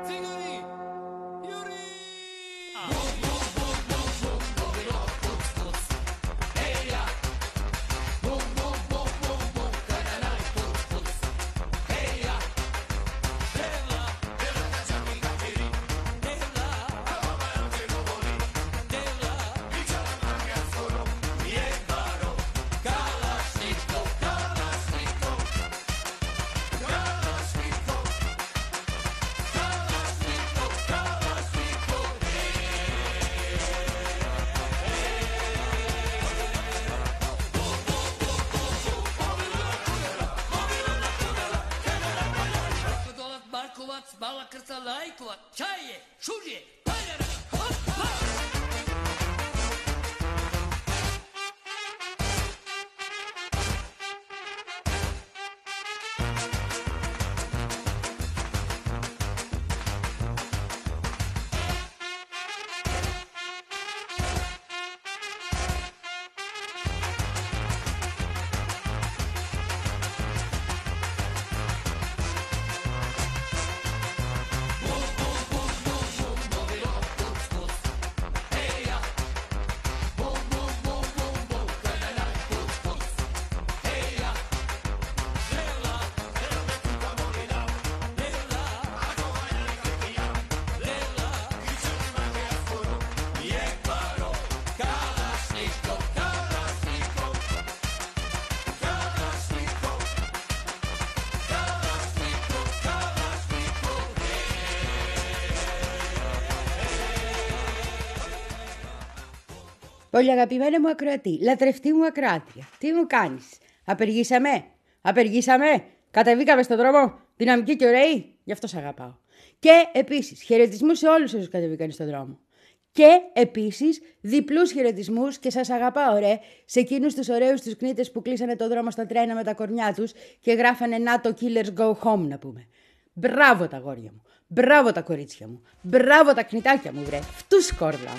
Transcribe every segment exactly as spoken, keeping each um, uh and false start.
Bala krca lajkova, čaje, šužje, paljara, hop, hop! Πολύ αγαπημένη μου ακροατή, λατρευτή μου ακροάτρια, τι μου κάνεις? Απεργήσαμε, απεργήσαμε, κατεβήκαμε στον δρόμο, δυναμική και ωραίοι, γι' αυτό σ' αγαπάω. Και επίσης χαιρετισμούς σε όλους όσους κατεβήκαν στον δρόμο. Και επίσης διπλούς χαιρετισμούς και σας αγαπάω ρε, σε εκείνους τους ωραίους τους κνήτες που κλείσανε τον δρόμο στα τρένα με τα κορμιά τους και γράφανε NATO Killers Go Home να πούμε. Μπράβο τα γόρια μου, μπράβο τα κορίτσια μου, μπράβο τα κνητάκια μου βρε, φτούς σκόρδα.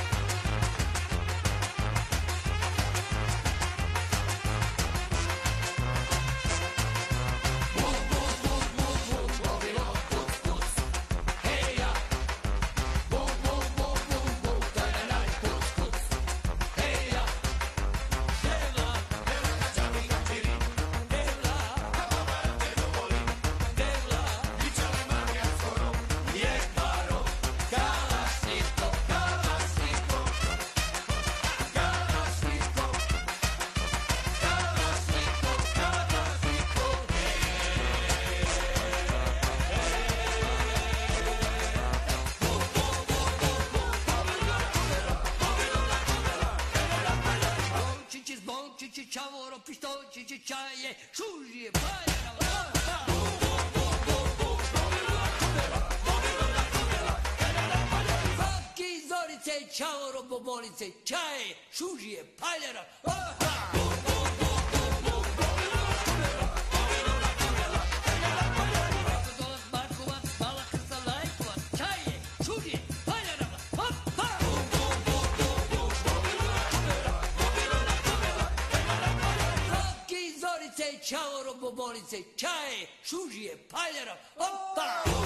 Ciao, bobolice, čaje, šužije, paljara. Markovac, bala krca lajkova, čaje, šužije, paljara. Roki, zorice, čao, bobolice, čaje, šužije, paljara. Opa!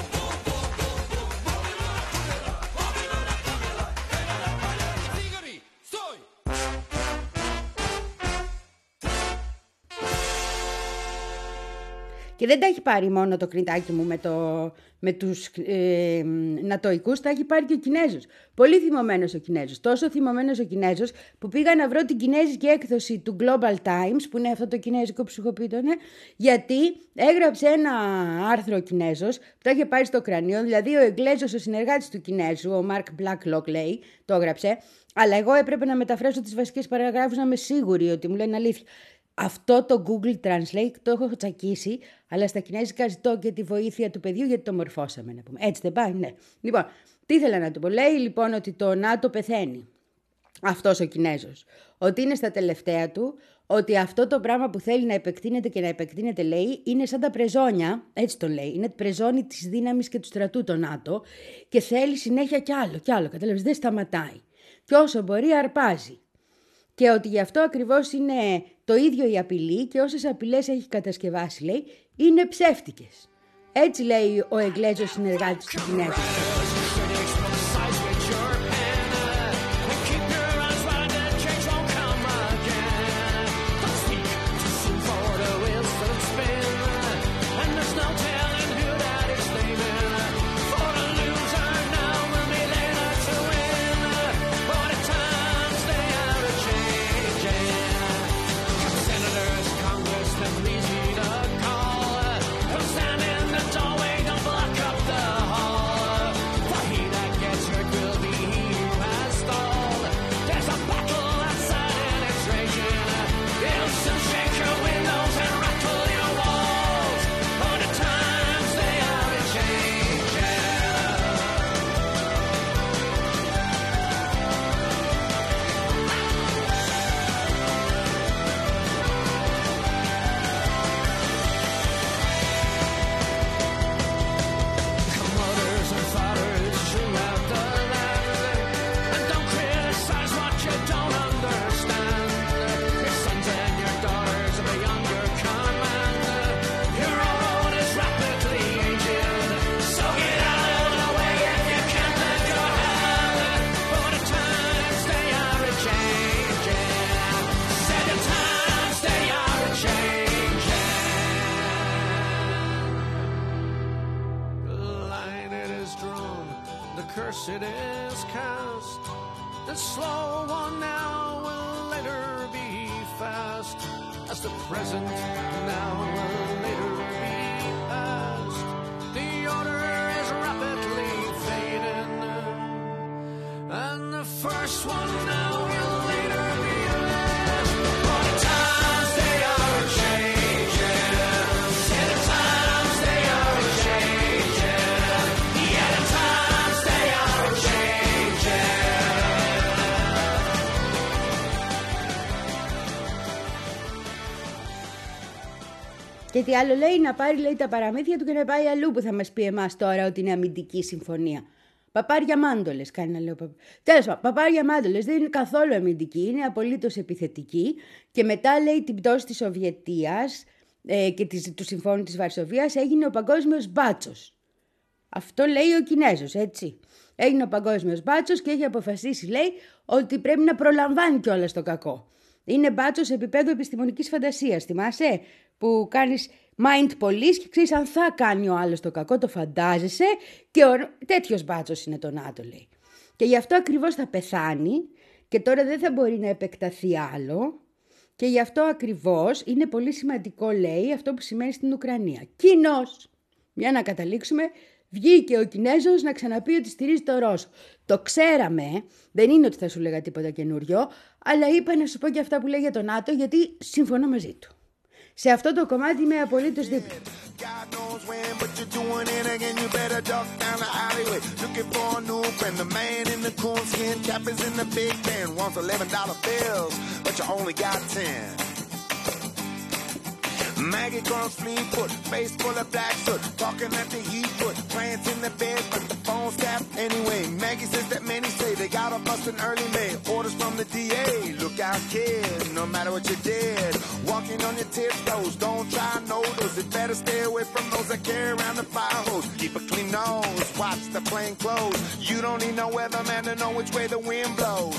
Και δεν τα έχει πάρει μόνο το κνητάκι μου με, το, με τους ε, νατοικούς, τα έχει πάρει και ο Κινέζος. Πολύ θυμωμένος ο Κινέζος. Τόσο θυμωμένος ο Κινέζος που πήγα να βρω την κινέζικη έκδοση του Global Times, που είναι αυτό το κινέζικο ψυχοπίτωνε, γιατί έγραψε ένα άρθρο ο Κινέζος που το είχε πάρει στο κρανίο. Δηλαδή ο Εγγλέζος, ο συνεργάτης του Κινέζου, ο Mark Blacklock λέει, το έγραψε. Αλλά εγώ έπρεπε να μεταφράσω τις βασικές παραγράφους να είμαι σίγουρη ότι μου λένε αλήθεια. Αυτό το Google Translate το έχω τσακίσει, αλλά στα κινέζικα ζητώ και τη βοήθεια του παιδιού γιατί το μορφώσαμε, να πούμε. Έτσι δεν πάει, ναι. Λοιπόν, τι ήθελα να του πω. Λέει λοιπόν ότι το ΝΑΤΟ πεθαίνει. Αυτός ο Κινέζος. Ότι είναι στα τελευταία του, ότι αυτό το πράγμα που θέλει να επεκτείνεται και να επεκτείνεται, λέει, είναι σαν τα πρεζόνια, έτσι το λέει, είναι πρεζόνι της δύναμης και του στρατού το ΝΑΤΟ και θέλει συνέχεια κι άλλο, κι άλλο, κατάλαβες, δεν σταματάει. Και όσο μπορεί αρπάζει. Και ότι γι' αυτό ακριβώς είναι το ίδιο η απειλή και όσες απειλές έχει κατασκευάσει, λέει, είναι ψεύτικες. Έτσι λέει ο Εγγλέζος συνεργάτης του Κινέζου. It is cast. The slow one now will later be fast, as the present now will later be past. The order is rapidly fading, and the first one now will later be last. For the times they are changing, yeah, the times they are changing, yeah, the times they are. Και τι άλλο λέει, να πάρει λέει τα παραμύθια του και να πάει αλλού που θα μας πει εμάς τώρα ότι είναι αμυντική συμφωνία. Παπάρια μάντολες, κάνει να λέω. Τέλος πάντων, παπάρια μάντολες δεν είναι καθόλου αμυντική, είναι απολύτως επιθετική. Και μετά λέει την πτώση της Σοβιετίας ε, και της, του Συμφώνου της Βαρσοβίας έγινε ο παγκόσμιος μπάτσος. Αυτό λέει ο Κινέζος, έτσι. Έγινε ο παγκόσμιος μπάτσος και έχει αποφασίσει, λέει, ότι πρέπει να προλαμβάνει κιόλας το κακό. Είναι μπάτσος επίπεδου επιστημονικής φαντασίας, θυμάσαι, που κάνεις mind police και ξέρεις αν θα κάνει ο άλλος το κακό, το φαντάζεσαι και ο... τέτοιος μπάτσος είναι το ΝΑΤΟ, λέει. Και γι' αυτό ακριβώς θα πεθάνει και τώρα δεν θα μπορεί να επεκταθεί άλλο και γι' αυτό ακριβώς είναι πολύ σημαντικό, λέει, αυτό που σημαίνει στην Ουκρανία. Κοινός, για να καταλήξουμε, βγήκε ο Κινέζος να ξαναπεί ότι στηρίζει το Ρώσο. Το ξέραμε, δεν είναι ότι θα σου λέγα τίποτα καινούριο, αλλά είπα να σου πω και αυτά που λέει για το ΝΑΤΟ γιατί συμφωνώ μαζί του. Σε αυτό το κομμάτι είμαι απολύτως δίπλα. Maggie comes fleet foot, face full of black soot, talking at the heat foot, plants in the bed, but the phone's tapped anyway. Maggie says that many say they got a bust in early May. Orders from the D A, look out kid, no matter what you did. Walking on your tiptoes, don't try no those. It better stay away from those that carry around the fire hose. Keep a clean nose, watch the plain clothes. You don't need no weatherman to know which way the wind blows.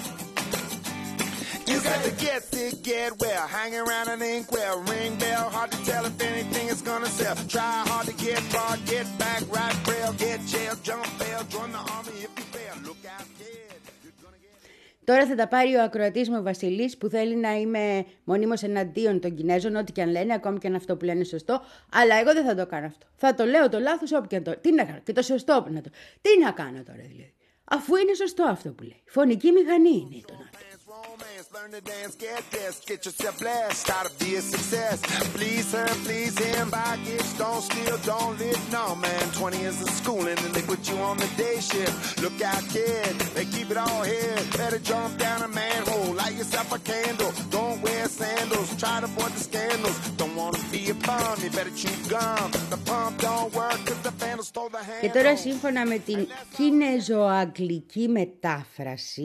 You got to get sick, get well, hang around an inkwell, ring bell, hard to tell if anything is gonna sell. Try hard to get far, get back, right rail, get jail, jump bail, join the army if you fail. Look out, kid. Τώρα θα τα πάρει ο ακροατής μου Βασιλής που θέλει να είμαι μονίμως εναντίον των Κινέζων, ό,τι και αν λένε, ακόμη και αν αυτό που λένε είναι σωστό. Αλλά εγώ δεν θα το κάνω αυτό. Θα το λέω το λάθος όπου και αν το. Τι να κάνω, και το σωστό που να το. Τι να κάνω τώρα δηλαδή. Αφού είναι σωστό αυτό που λέει. Φωνική μηχανή είναι το ΝΑΤΟ. Learn to dance, get this, get yourself blessed, try to be a success. Please her, please him, buy gifts, don't steal, don't live, no man. Twenty years of schooling and they put you on the day shift. Look out, kid, they keep it all here. Better jump down a manhole, light yourself a candle. Don't wear sandals, try to avoid the scandals. Don't wanna be a bum, you better chew gum. The pump don't work 'cause the vandals stole the handle. Και τώρα σύμφωνα με την κινεζοαγγλική μετάφραση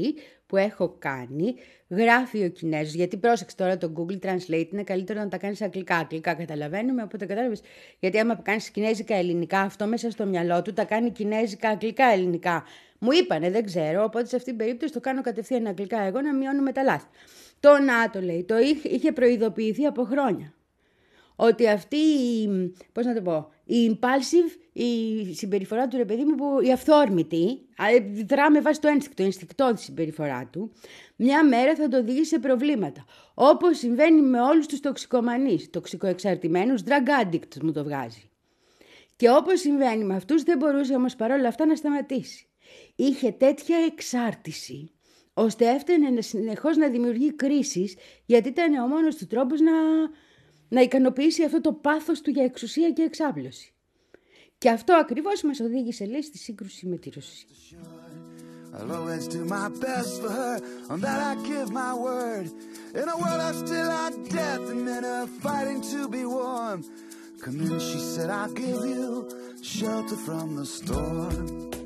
που έχω κάνει, γράφει ο Κινέζος, γιατί πρόσεξε τώρα το Google Translate είναι καλύτερο να τα κάνεις αγγλικά. Αγγλικά καταλαβαίνουμε, οπότε κατάλαβες. Γιατί άμα κάνεις κινέζικα ελληνικά, αυτό μέσα στο μυαλό του τα κάνει κινέζικα, αγγλικά, ελληνικά. Μου είπανε, δεν ξέρω, οπότε σε αυτήν την περίπτωση το κάνω κατευθείαν αγγλικά εγώ να μειώνουμε τα λάθη. Το ΝΑΤΟ λέει, το είχε προειδοποιηθεί από χρόνια. Ότι αυτή η, πώς να το πω, η impulsive, η συμπεριφορά του ρε παιδί μου, που, η αυθόρμητη, δρά με βάση το ένστικτο, η ενστικτώδη συμπεριφορά του, μια μέρα θα το οδηγήσει σε προβλήματα. Όπως συμβαίνει με όλους τους τοξικομανείς, τοξικοεξαρτημένους, drug addicts μου το βγάζει. Και όπως συμβαίνει με αυτούς, δεν μπορούσε όμως παρόλα αυτά να σταματήσει. Είχε τέτοια εξάρτηση, ώστε έφτανε συνεχώς να δημιουργεί κρίσεις, γιατί ήταν ο μόνος του τρόπος να... να ικανοποιήσει αυτό το πάθος του για εξουσία και εξάπλωση. Και αυτό ακριβώς μας οδήγησε, λέει, στη σύγκρουση με τη Ρωσία. I'll always do my best for her, on that I give my word. In a world of still our death and men are fighting to be warm. Come in, she said, I'll give you shelter from the storm.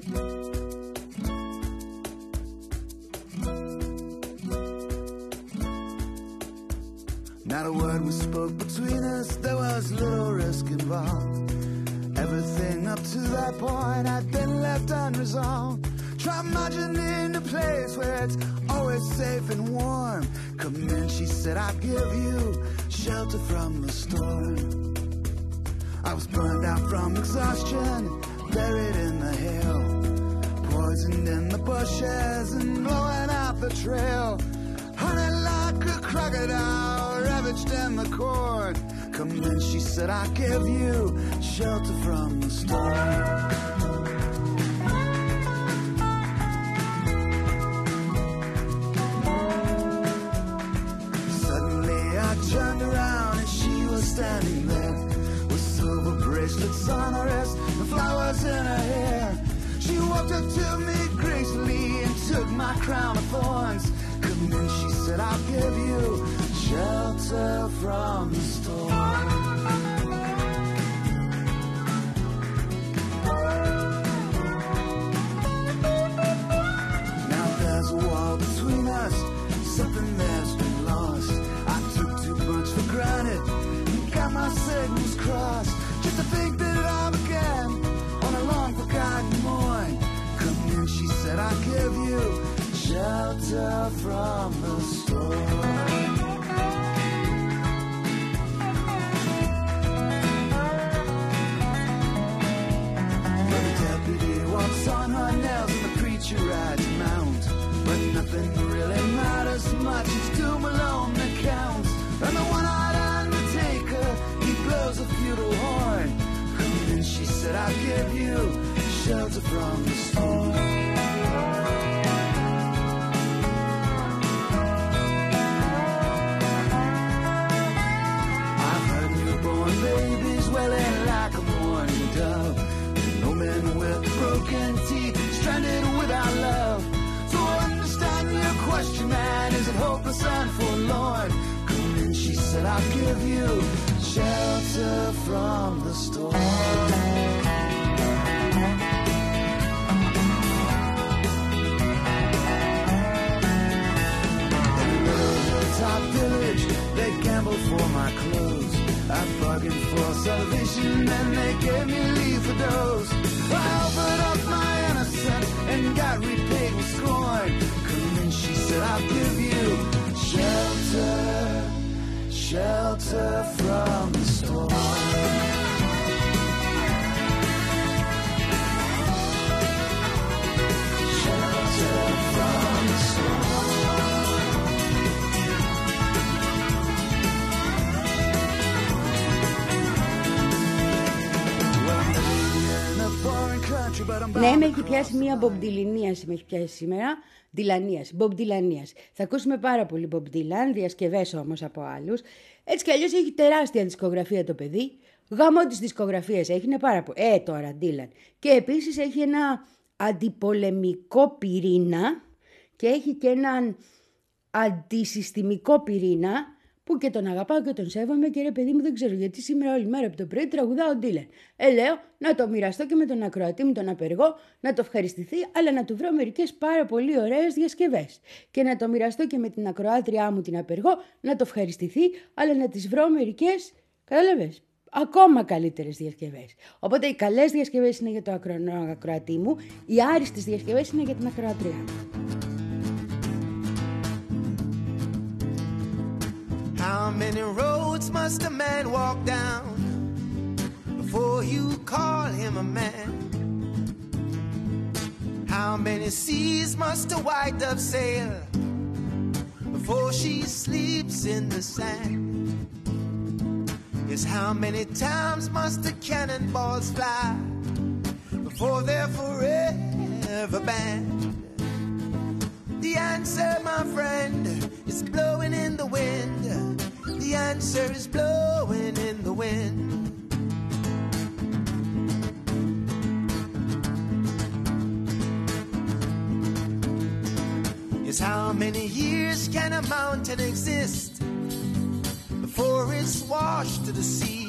Not a word was spoke between us, there was little risk involved. Everything up to that point had been left unresolved. Try imagining a place where it's always safe and warm. Come in, she said, I'll give you shelter from the storm. I was burned out from exhaustion, buried in the hail, poisoned in the bushes and blowing out the trail. Hunted like a crocodile, ravaged in the corn. Come in, she said, I'll give you shelter from the storm. Suddenly I turned around and she was standing there with silver bracelets on her wrist and flowers in her hair. She walked up to me gracefully and took my crown of thorns. Come in, she said, I'll give you shelter from the storm. Now there's a wall between us, something there's been lost. I took too much for granted and got my signals crossed. Just to think that it all began on a long forgotten morn. Come in, she said, I'll give you shelter from the storm. When the deputy walks on her nails and the preacher rides a mount, but nothing really matters much, it's doom alone that counts. And the one-eyed undertaker, he blows a feudal horn. Come in, she said, I'll give you shelter from the storm. Babies wailing like a morning dove, no men with broken teeth, stranded without love. So I understand your question, man, is it hopeless and forlorn? Come in, she said, I'll give you shelter from the storm. In a little hilltop village, they gambled for my clothes. I bargained for salvation and they gave me leave for dose. I offered up my innocence and got repaid with scorn. Come in, she said, I'll give you shelter, shelter from the storm. Shelter from the storm. Ναι, με έχει πιάσει μία μπομπντιλινίαση, με έχει πιάσει σήμερα. Ντιλανίαση, μπομπντιλανίαση. Θα ακούσουμε πάρα πολύ Bob Dylan, διασκευές όμως από άλλους. Έτσι κι αλλιώς έχει τεράστια δισκογραφία το παιδί. Γάμο τις δισκογραφίες έχει, είναι πάρα πολύ. Ε, τώρα, Dylan. Και επίσης έχει ένα αντιπολεμικό πυρήνα και έχει και έναν αντισυστημικό πυρήνα που και τον αγαπάω και τον σέβομαι και ρε παιδί μου δεν ξέρω γιατί σήμερα όλη μέρα από το πρωί τραγουδάω ο Ντίλαν. Ε, λέω να το μοιραστώ και με τον ακροατή μου τον απεργό, να το ευχαριστηθεί, αλλά να του βρω μερικές πάρα πολύ ωραίες διασκευές. Και να το μοιραστώ και με την ακροάτριά μου την απεργό, να το ευχαριστηθεί, αλλά να τις βρω μερικές, κατάλαβες, ακόμα καλύτερες διασκευές. Οπότε οι καλές διασκευές είναι για το ακρο... ακροατή μου, οι άριστες διασκευές είναι για την ακροατριά μου. How many roads must a man walk down before you call him a man? How many seas must a white dove sail before she sleeps in the sand? Yes, how many times must the cannonballs fly before they're forever banned? The answer, my friend, is blowing in the wind. The answer is blowing in the wind. Yes, how many years can a mountain exist before it's washed to the sea?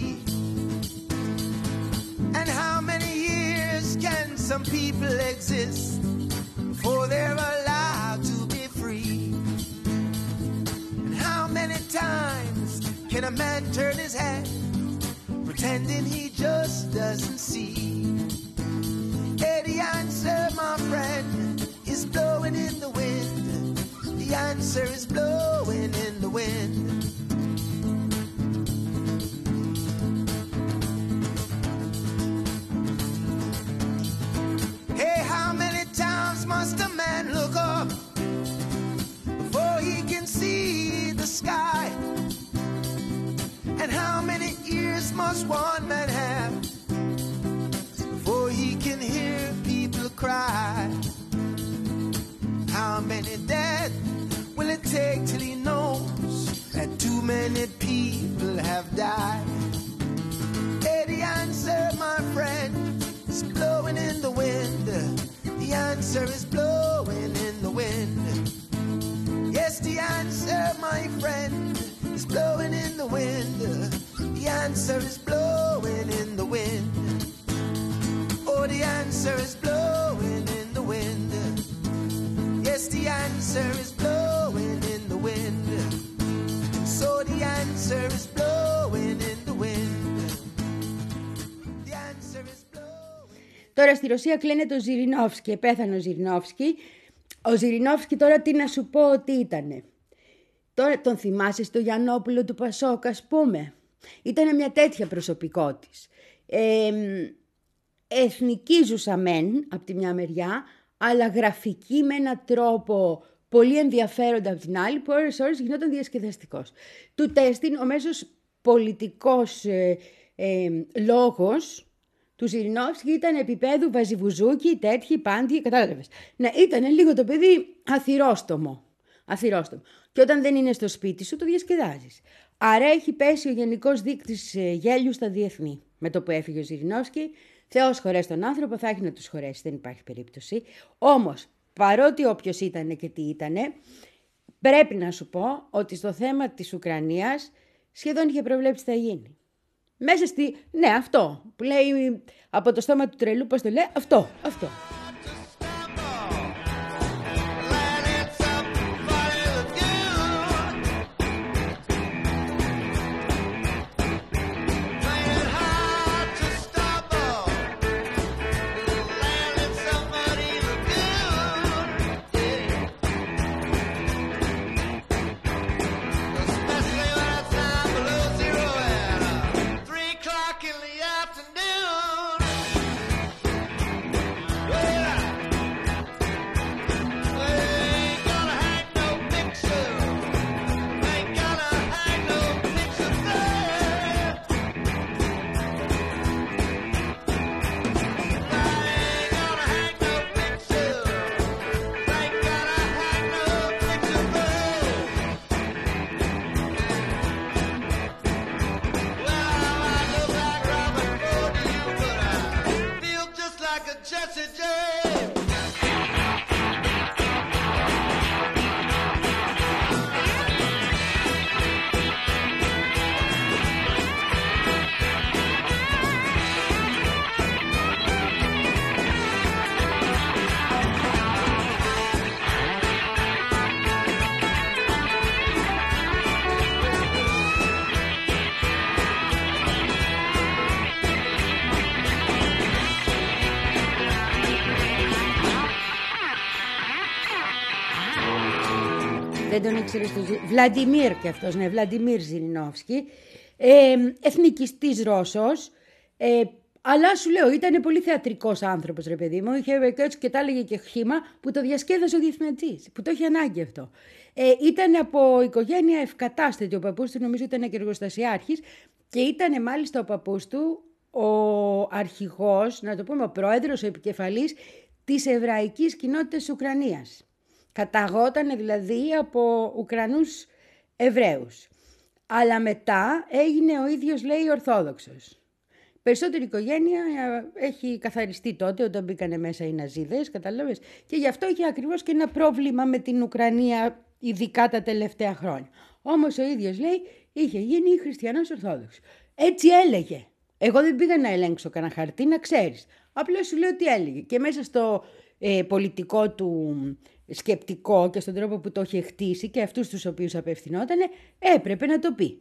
And how many years can some people exist before they're allowed to be free? And how many times can a man turn his head pretending he just doesn't see? Hey, the answer, my friend, is blowing in the wind. The answer is blowing in the wind. Hey, how many times must a man look up before he can see the sky? And how many ears must one man have before he can hear people cry? How many dead will it take till he knows that too many people have died? Hey, the answer, my friend, is blowing in the wind. The answer is blowing in the wind. Yes, the answer, my friend, is blowing in the wind. The answer is blowing in the wind. Oh, the answer is blowing in the wind. Yes, the answer is blowing in the wind. So the answer is blowing in the wind. The answer is blowing. Τώρα στη Ρωσία κλαίνε το Ζιρινόφσκι, πέθανε ο Ζιρινόφσκι. Ο Ζιρινόφσκι τώρα τι να σου πω ότι ήτανε. Τώρα τον θυμάσαι στο Γιαννόπουλο του Πασόκ, ας πούμε. Ήτανε μια τέτοια προσωπικότης. Ε, εθνική ζούσα μεν, από τη μια μεριά, αλλά γραφική με έναν τρόπο πολύ ενδιαφέροντα από την άλλη, που ώρες ώρες γινόταν διασκεδαστικός. Του τέστην ο μέσος πολιτικός ε, ε, λόγος του Ζιρινόφσκι ήταν επίπεδου Βαζιβουζούκι, τέτοιοι, πάντιοι, κατάλαβες. Να ήταν λίγο το παιδί αθυρόστομο. Αθυρόστομο. Και όταν δεν είναι στο σπίτι σου, το διασκεδάζεις. Άρα έχει πέσει ο γενικός δείκτης γέλιου στα διεθνή. Με το που έφυγε ο Ζιρινόφσκι, Θεός χωρέσει τον άνθρωπο, θα έχει να τους χωρέσει, δεν υπάρχει περίπτωση. Όμως, παρότι όποιος ήταν και τι ήτανε, πρέπει να σου πω ότι στο θέμα της Ουκρανίας σχεδόν είχε προβλέψει τι θα γίνει. Μέσα στη... Ναι, αυτό που λέει από το στόμα του τρελού, πώς το λέει, αυτό, αυτό. δεν τον ήξερες το Βλαντιμίρ και αυτός, ναι, Βλαντιμίρ Ζιρινόφσκι, ε, εθνικιστής Ρώσος, ε, αλλά σου λέω, ήταν πολύ θεατρικός άνθρωπος, ρε παιδί μου. Είχε και έτσι και τα έλεγε και χήμα που το διασκέδασε ο διεθνετής, που το είχε ανάγκη αυτό. Ε, ήταν από οικογένεια ευκατάστατη. Ο παππούς του νομίζω ήταν και εργοστασιάρχης και ήταν μάλιστα ο παππούς του ο αρχηγός, να το πούμε, ο πρόεδρος, ο επικεφαλής της εβραϊκής κοινότητας της Ουκρανίας. Καταγόταν δηλαδή από Ουκρανούς Εβραίους. Αλλά μετά έγινε ο ίδιος, λέει, Ορθόδοξος. Περισσότερη οικογένεια έχει καθαριστεί τότε όταν μπήκανε μέσα οι Ναζίδες, κατάλαβες. Και γι' αυτό είχε ακριβώς και ένα πρόβλημα με την Ουκρανία, ειδικά τα τελευταία χρόνια. Όμως ο ίδιος, λέει, είχε γίνει χριστιανός Ορθόδοξος. Έτσι έλεγε. Εγώ δεν πήγα να ελέγξω κανένα χαρτί, να ξέρεις. Απλώς σου λέω τι έλεγε. Και μέσα στο ε, πολιτικό του σκεπτικό και στον τρόπο που το είχε χτίσει και αυτούς τους οποίους απευθυνότανε, έπρεπε να το πει.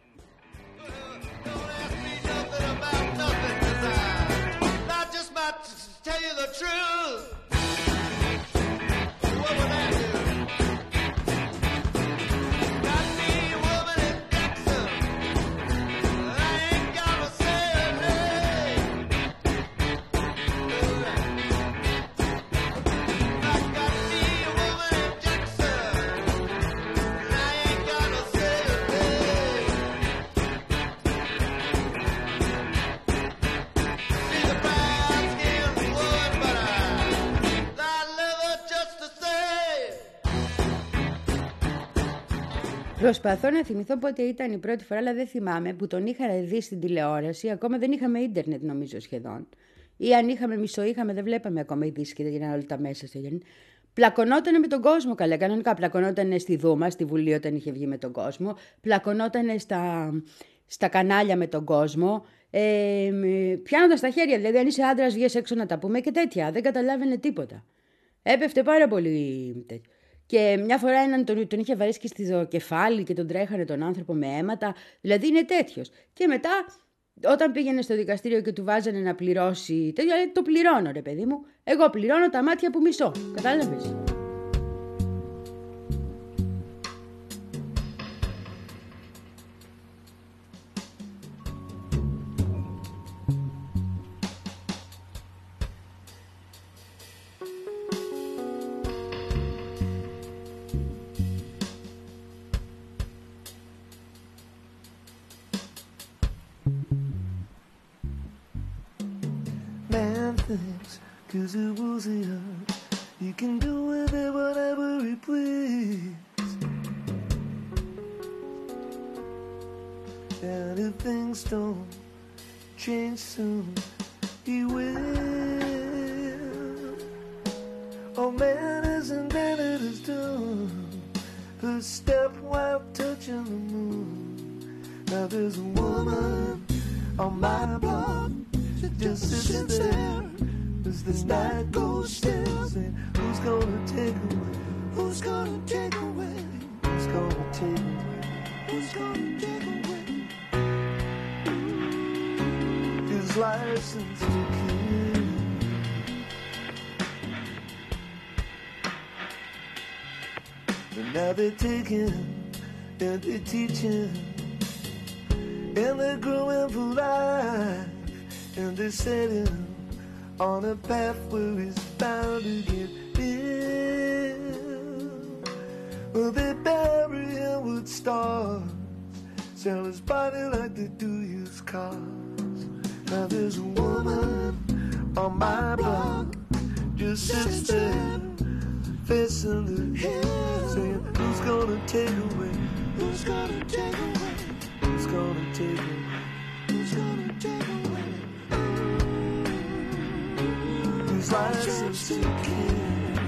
Προσπαθώ να θυμηθώ πότε ήταν η πρώτη φορά, αλλά δεν θυμάμαι, που τον είχα δει στην τηλεόραση. Ακόμα δεν είχαμε ίντερνετ, νομίζω, σχεδόν. Ή αν είχαμε, μισό είχαμε, δεν βλέπαμε ακόμα ειδήσεις και δεν γίνανε όλα τα μέσα στο γέννη. Πλακωνότανε με τον κόσμο, καλά. Κανονικά πλακωνότανε στη Δούμα, στη Βουλή όταν είχε βγει με τον κόσμο. Πλακωνότανε στα, στα κανάλια με τον κόσμο. Ε, πιάνοντας τα χέρια, δηλαδή αν είσαι άντρας, βγες έξω να τα πούμε και τέτοια. Δεν καταλάβαινε τίποτα. Έπεφτε πάρα πολύ. Και μια φορά έναν τον, τον είχε βαρέσει και στο κεφάλι και τον τρέχανε τον άνθρωπο με αίματα. Δηλαδή είναι τέτοιος. Και μετά, όταν πήγαινε στο δικαστήριο και του βάζανε να πληρώσει, τέτοιο, λέει, το πληρώνω, ρε παιδί μου. Εγώ πληρώνω τα μάτια που μισώ. Κατάλαβες. Cause it was a earth. You can do with it whatever you please. And if things don't change soon, he will. Oh man isn't that it is done. Her step while touching the moon. Now there's a woman on my block. She just sits there as this night goes still, saying, who's gonna take away? Who's gonna take away? Who's gonna take away? Who's gonna take away his license to kill? But now they're taking and they're teaching and they're growing for life and they're setting on a path where he's bound to get ill. Well, they bury him with stars, sell his body like they do used cars. Now there's a woman on my block, just sits there, facing the hill, saying, who's gonna take away? Who's gonna take away? Who's gonna take away? Who's gonna take away? License to kill.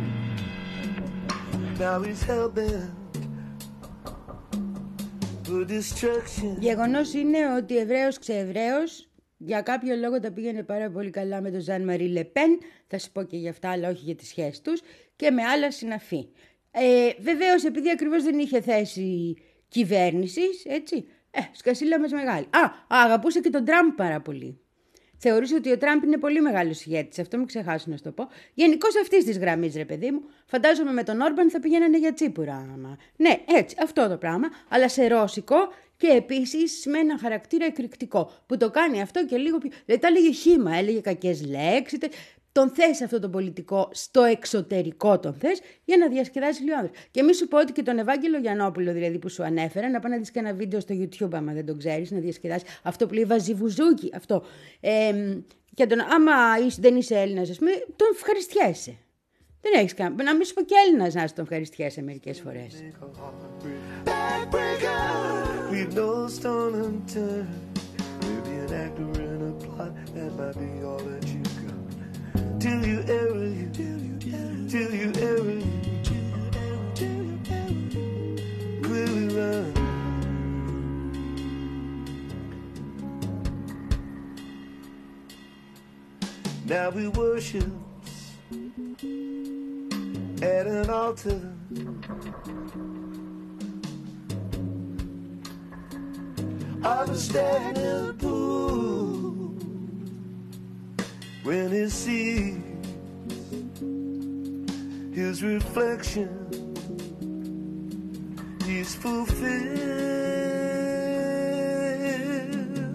Now he's hell-bent for destruction. Γεγονός είναι ότι Εβραίος ξεεβραίος για κάποιο λόγο τα πήγαινε πάρα πολύ καλά με τον Ζαν Μαρί Λεπέν. Θα σου πω και για αυτά, αλλά όχι για τις σχέσεις τους, και με άλλα συναφή. Ε, βεβαίως, επειδή ακριβώς δεν είχε θέση κυβέρνησης, έτσι, ε, σκασίλα μας μεγάλη. Α, αγαπούσε και τον Τραμπ πάρα πολύ. θεωρούσε ότι ο Τραμπ είναι πολύ μεγάλος ηγέτης. Αυτό μην ξεχάσω να σου το πω. Γενικώς αυτής της γραμμής, ρε παιδί μου. Φαντάζομαι με τον Όρμπαν θα πηγαίνανε για τσίπουρα. Άμα. Ναι, έτσι, αυτό το πράγμα. Αλλά σε ρώσικο και επίσης με ένα χαρακτήρα εκρηκτικό. Που το κάνει αυτό και λίγο πιο. Δηλαδή τα έλεγε χύμα, έλεγε κακές λέξεις. Τον θες αυτό το πολιτικό στο εξωτερικό, τον θες για να διασκεδάσει λίγο άνδρες. Και μη σου πω ότι και τον Ευάγγελο Γιαννόπουλο, δηλαδή που σου ανέφερα, να πάει να δεις και ένα βίντεο στο YouTube, άμα δεν τον ξέρεις, να διασκεδάσει αυτό που λέει Βαζιβουζούκι. Αυτό. Ε, και τον, άμα είσαι, δεν είσαι Έλληνας, ας πούμε, τον ευχαριστιέσαι. Δεν έχεις κανένα. Να μην σου πω και Έλληνας να τον ευχαριστιέσαι μερικές φορές. Till you ever, till you ever, till you ever, really run. Now we worship at an altar. Of a stagnant pool. When he sees his reflection, he's fulfilled.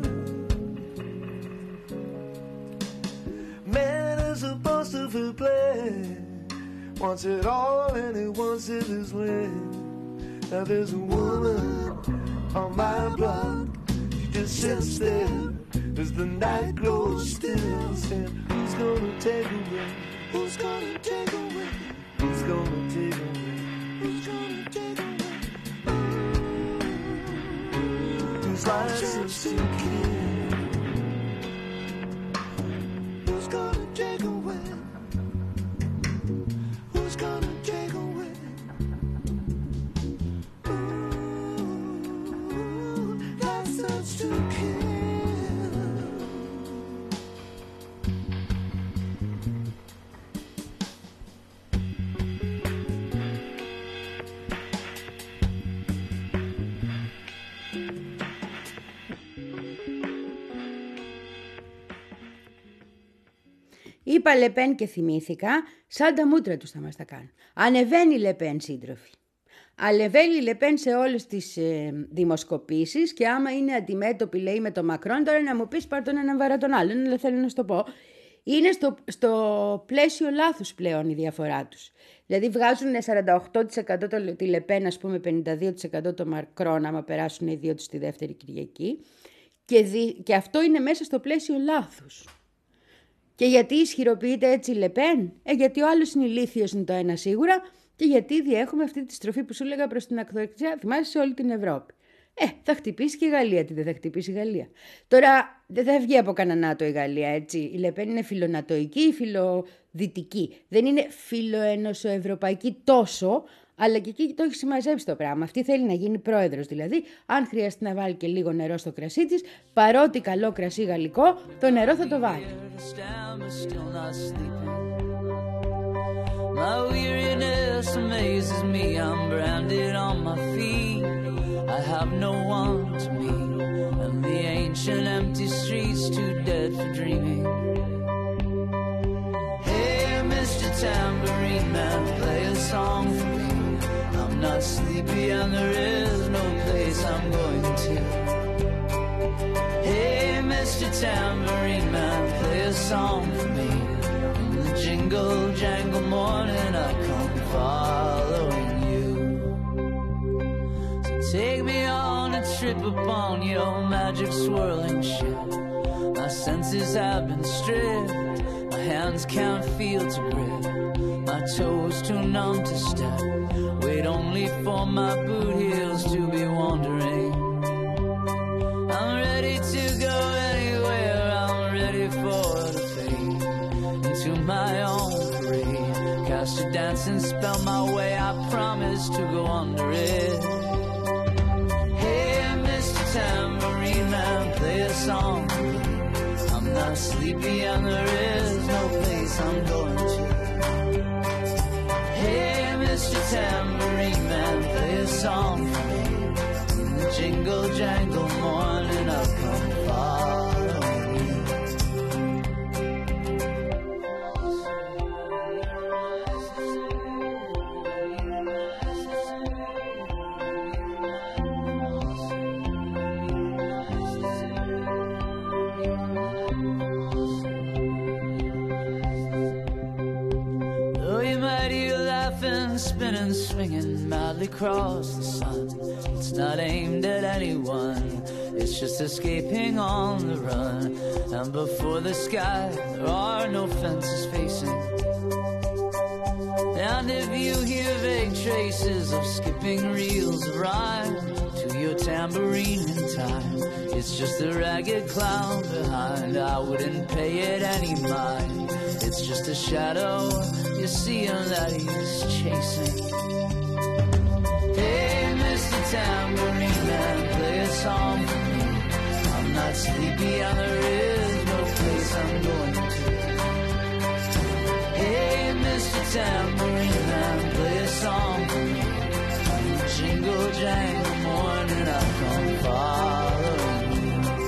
Man is supposed to feel play, wants it all and he wants it his way. Now there's a woman on my block, she just sits there as the night grows still, saying, who's gonna take away? Who's gonna take away? Who's gonna take away? Who's gonna take away? Whose license to kill? Who's gonna take away? Who's gonna take away? Ooh, license to kill. Είπα Λεπέν και θυμήθηκα, σαν τα μούτρα τους θα μας τα κάνουν. Ανεβαίνει η Λεπέν, σύντροφοι. Ανεβαίνει η Λεπέν σε όλες τις ε, δημοσκοπήσεις και άμα είναι αντιμέτωπη, λέει, με τον Μακρόν, τώρα να μου πεις πάρ' τον έναν βαρά τον άλλον, αλλά θέλω να σου το πω. Είναι στο, στο πλαίσιο λάθους πλέον η διαφορά τους. Δηλαδή βγάζουν σαράντα οκτώ τοις εκατό το, τη Λεπέν, ας πούμε πενήντα δύο τοις εκατό το Μακρόν, άμα περάσουν οι δύο τους στη δεύτερη Κυριακή. Και, δι, και αυτό είναι μέσα στο πλαίσιο λάθους. Και γιατί ισχυροποιείται έτσι η Λεπέν? Ε, γιατί ο άλλος είναι ηλίθιος, είναι το ένα σίγουρα, και γιατί διέχουμε αυτή τη στροφή που σου έλεγα προς την ακροδεξιά, θυμάσαι, σε όλη την Ευρώπη. Ε, θα χτυπήσει και η Γαλλία. Τι δεν θα χτυπήσει η Γαλλία? Τώρα δεν θα βγει από κανένα ΝΑΤΟ η Γαλλία, έτσι. Η Λεπέν είναι φιλονατοϊκή ή φιλοδυτική. Δεν είναι φιλοενωσοευρωπαϊκή τόσο, αλλά και εκεί το έχει συμμαζέψει το πράγμα. Αυτή θέλει να γίνει πρόεδρος, δηλαδή, αν χρειαστεί να βάλει και λίγο νερό στο κρασί της, παρότι καλό κρασί γαλλικό, το νερό θα το βάλει. My weariness amazes me, I'm branded on my feet. I have no one to meet, and the ancient empty streets too dead for dreaming. Hey, Mister Tambourine Man, play a song for me. I'm not sleepy and there is no place I'm going to. Hey, Mister Tambourine Man, play a song for me. In the jingle jangle morning I come following you. So take me on a trip upon your magic swirling ship. My senses have been stripped, my hands can't feel to grip, my toes too numb to step. Wait only for my boot heels to be wandering. I'm ready to go anywhere, I'm ready for the fade into my own parade. Cast a dancing spell my way, I promise to go under it. Hey, Mister Tambourine Man, play a song for me. I'm not sleepy and there is no place I'm going to. Hey, Mister Tambourine Man, play a song for me. In the jingle jangle morning I'll come following you. laughing, spinning, swinging madly across the sun. It's not aimed at anyone, it's just escaping on the run. And before the sky, there are no fences facing. And if you hear vague traces of skipping reels of rhyme to your tambourine in time, it's just a ragged clown behind. I wouldn't pay it any mind. It's just a shadow you see him that he's chasing. Hey, Mister Tambourine Man, play a song for me. I'm not sleepy and there is no place I'm going to. Hey, Mister Tambourine Man, play a song for me. Jingle jangle morning, I come follow you.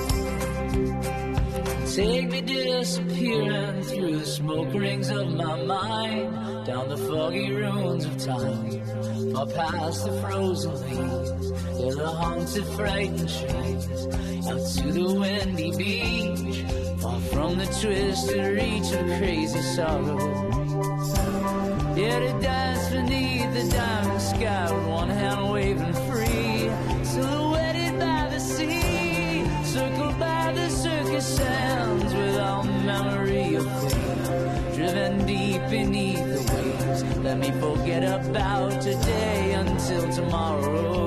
Take me disappearing through the smoke rings of my mind, down the foggy ruins of time, far past the frozen leaves, yeah, the haunted frightened trees, out to the windy beach, far from the twisted reach of crazy sorrow. Yeah, to dance beneath the diamond sky with one hand waving free, silhouetted by the sea, circled by the circus sands, without memory of fate, driven deep beneath the waves. Let me forget about today until tomorrow.